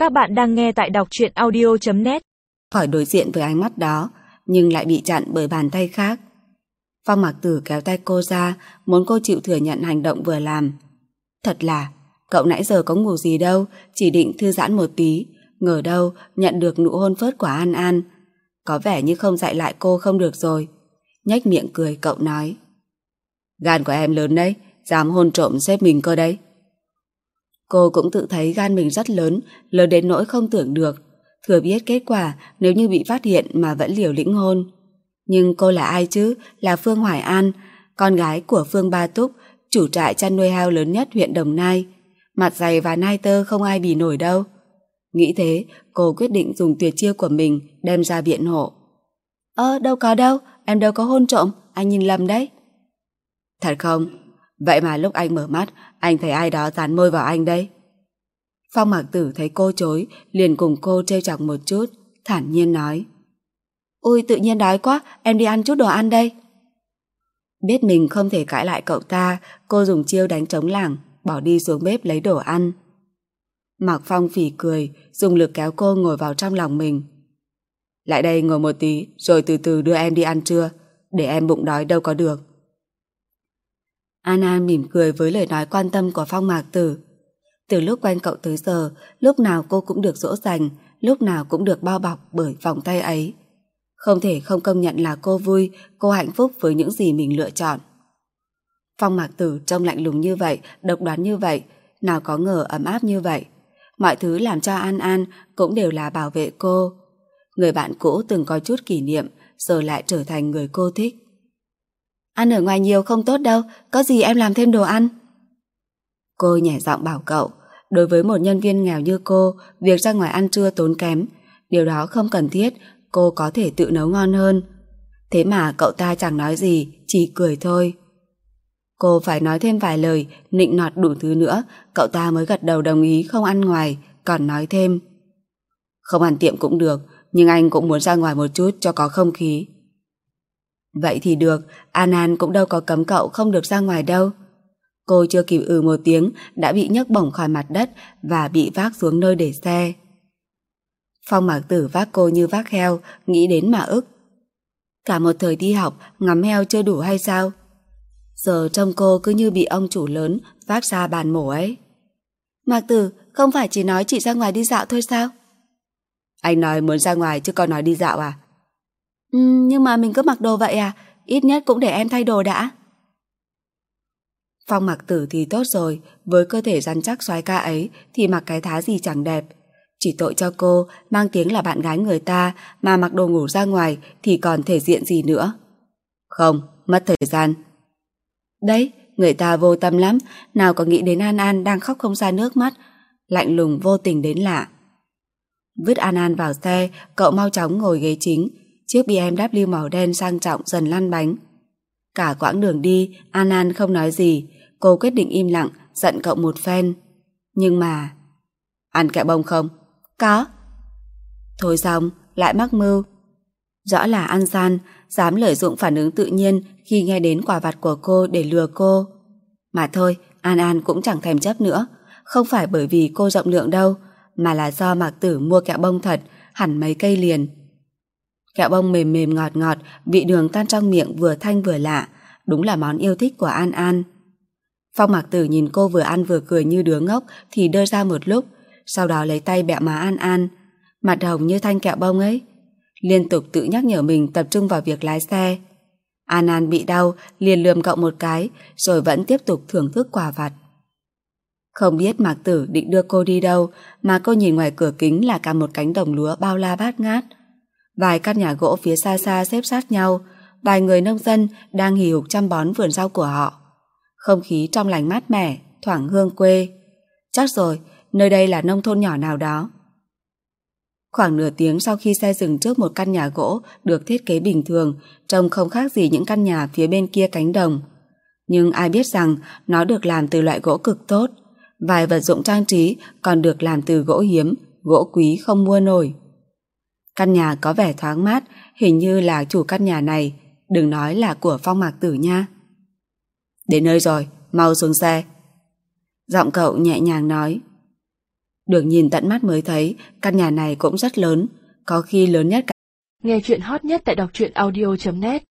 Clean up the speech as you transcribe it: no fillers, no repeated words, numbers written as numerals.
Các bạn đang nghe tại đọc truyện audio.net. Khỏi đối diện với ánh mắt đó, nhưng lại bị chặn bởi bàn tay khác. Phong Mạc Tử kéo tay cô ra, muốn cô chịu thừa nhận hành động vừa làm. Thật là, cậu nãy giờ có ngủ gì đâu, chỉ định thư giãn một tí, ngờ đâu nhận được nụ hôn phớt của An An. Có vẻ như không dạy lại cô không được rồi. Nhếch miệng cười cậu nói. Gan của em lớn đấy, dám hôn trộm sếp mình cơ đấy. Cô cũng tự thấy gan mình rất lớn, lớn đến nỗi không tưởng được. Thừa biết kết quả nếu như bị phát hiện mà vẫn liều lĩnh hôn. Nhưng cô là ai chứ? Là Phương Hoài An, con gái của Phương Ba Túc, chủ trại chăn nuôi heo lớn nhất huyện Đồng Nai. Mặt dày và nai tơ không ai bì nổi đâu. Nghĩ thế, cô quyết định dùng tuyệt chiêu của mình đem ra biện hộ. Đâu có đâu, em đâu có hôn trộm, anh nhìn lầm đấy. Thật không? Vậy mà lúc anh mở mắt, anh thấy ai đó dán môi vào anh đấy. Phong Mạc Tử thấy cô chối, liền cùng cô trêu chọc một chút, thản nhiên nói. Ui, tự nhiên đói quá, em đi ăn chút đồ ăn đây. Biết mình không thể cãi lại cậu ta, cô dùng chiêu đánh trống lảng, bỏ đi xuống bếp lấy đồ ăn. Mạc Phong phì cười, dùng lực kéo cô ngồi vào trong lòng mình. Lại đây ngồi một tí, rồi từ từ đưa em đi ăn trưa, để em bụng đói đâu có được. An An mỉm cười với lời nói quan tâm của Phong Mạc Tử. Từ lúc quen cậu tới giờ, lúc nào cô cũng được dỗ dành, lúc nào cũng được bao bọc bởi vòng tay ấy. Không thể không công nhận là cô vui, cô hạnh phúc với những gì mình lựa chọn. Phong Mạc Tử trông lạnh lùng như vậy, độc đoán như vậy, nào có ngờ ấm áp như vậy. Mọi thứ làm cho An An cũng đều là bảo vệ cô. Người bạn cũ từng có chút kỷ niệm, giờ lại trở thành người cô thích. Ăn ở ngoài nhiều không tốt đâu, có gì em làm thêm đồ ăn. Cô nhẹ giọng bảo cậu, đối với một nhân viên nghèo như cô, việc ra ngoài ăn trưa tốn kém, điều đó không cần thiết, cô có thể tự nấu ngon hơn. Thế mà cậu ta chẳng nói gì, chỉ cười thôi. Cô phải nói thêm vài lời, nịnh nọt đủ thứ nữa, cậu ta mới gật đầu đồng ý không ăn ngoài, còn nói thêm. Không ăn tiệm cũng được, nhưng anh cũng muốn ra ngoài một chút cho có không khí. Vậy thì được, An An cũng đâu có cấm cậu không được ra ngoài đâu. Cô chưa kịp một tiếng đã bị nhấc bổng khỏi mặt đất và bị vác xuống nơi để xe. Phong Mạc Tử vác cô như vác heo, nghĩ đến mà ức. Cả một thời đi học, ngắm heo chưa đủ hay sao? Giờ trông cô cứ như bị ông chủ lớn vác ra bàn mổ ấy. Mạc Tử, không phải chỉ nói chị ra ngoài đi dạo thôi sao? Anh nói muốn ra ngoài chứ còn nói đi dạo à? Nhưng mà mình cứ mặc đồ vậy à? Ít nhất cũng để em thay đồ đã. Phong Mạc Tử thì tốt rồi, với cơ thể rắn chắc soái ca ấy thì mặc cái thá gì chẳng đẹp. Chỉ tội cho cô, mang tiếng là bạn gái người ta mà mặc đồ ngủ ra ngoài thì còn thể diện gì nữa. Không, mất thời gian. Đấy, người ta vô tâm lắm, nào có nghĩ đến An An đang khóc không ra nước mắt, lạnh lùng vô tình đến lạ. Vứt An An vào xe, cậu mau chóng ngồi ghế chính, chiếc BMW màu đen sang trọng dần lăn bánh. Cả quãng đường đi, An An không nói gì, cô quyết định im lặng, giận cậu một phen. Nhưng mà... Ăn kẹo bông không? Có. Thôi xong, lại mắc mưu. Rõ là ăn gian, dám lợi dụng phản ứng tự nhiên khi nghe đến quà vặt của cô để lừa cô. Mà thôi, An An cũng chẳng thèm chấp nữa, không phải bởi vì cô rộng lượng đâu, mà là do Mạc Tử mua kẹo bông thật, hẳn mấy cây liền. Kẹo bông mềm mềm ngọt ngọt, vị đường tan trong miệng vừa thanh vừa lạ, đúng là món yêu thích của An An. Phong Mạc Tử nhìn cô vừa ăn vừa cười như đứa ngốc thì đơ ra một lúc, sau đó lấy tay bẹo má An An, mặt hồng như thanh kẹo bông ấy, liên tục tự nhắc nhở mình tập trung vào việc lái xe. An An bị đau, liền lườm cậu một cái, rồi vẫn tiếp tục thưởng thức quà vặt. Không biết Mạc Tử định đưa cô đi đâu, mà cô nhìn ngoài cửa kính là cả một cánh đồng lúa bao la bát ngát. Vài căn nhà gỗ phía xa xa xếp sát nhau, vài người nông dân đang hì hục chăm bón vườn rau của họ. Không khí trong lành mát mẻ, thoảng hương quê. Chắc rồi, nơi đây là nông thôn nhỏ nào đó. Khoảng nửa tiếng sau khi xe dừng trước một căn nhà gỗ được thiết kế bình thường, trông không khác gì những căn nhà phía bên kia cánh đồng. Nhưng ai biết rằng nó được làm từ loại gỗ cực tốt, vài vật dụng trang trí còn được làm từ gỗ hiếm, gỗ quý không mua nổi. Căn nhà có vẻ thoáng mát, hình như là chủ căn nhà này, đừng nói là của Phong Mạc Tử nha. Đến nơi rồi, mau xuống xe. Giọng cậu nhẹ nhàng nói. Được nhìn tận mắt mới thấy, căn nhà này cũng rất lớn, có khi lớn nhất cả. Nghe chuyện hot nhất tại đọc truyện audio.net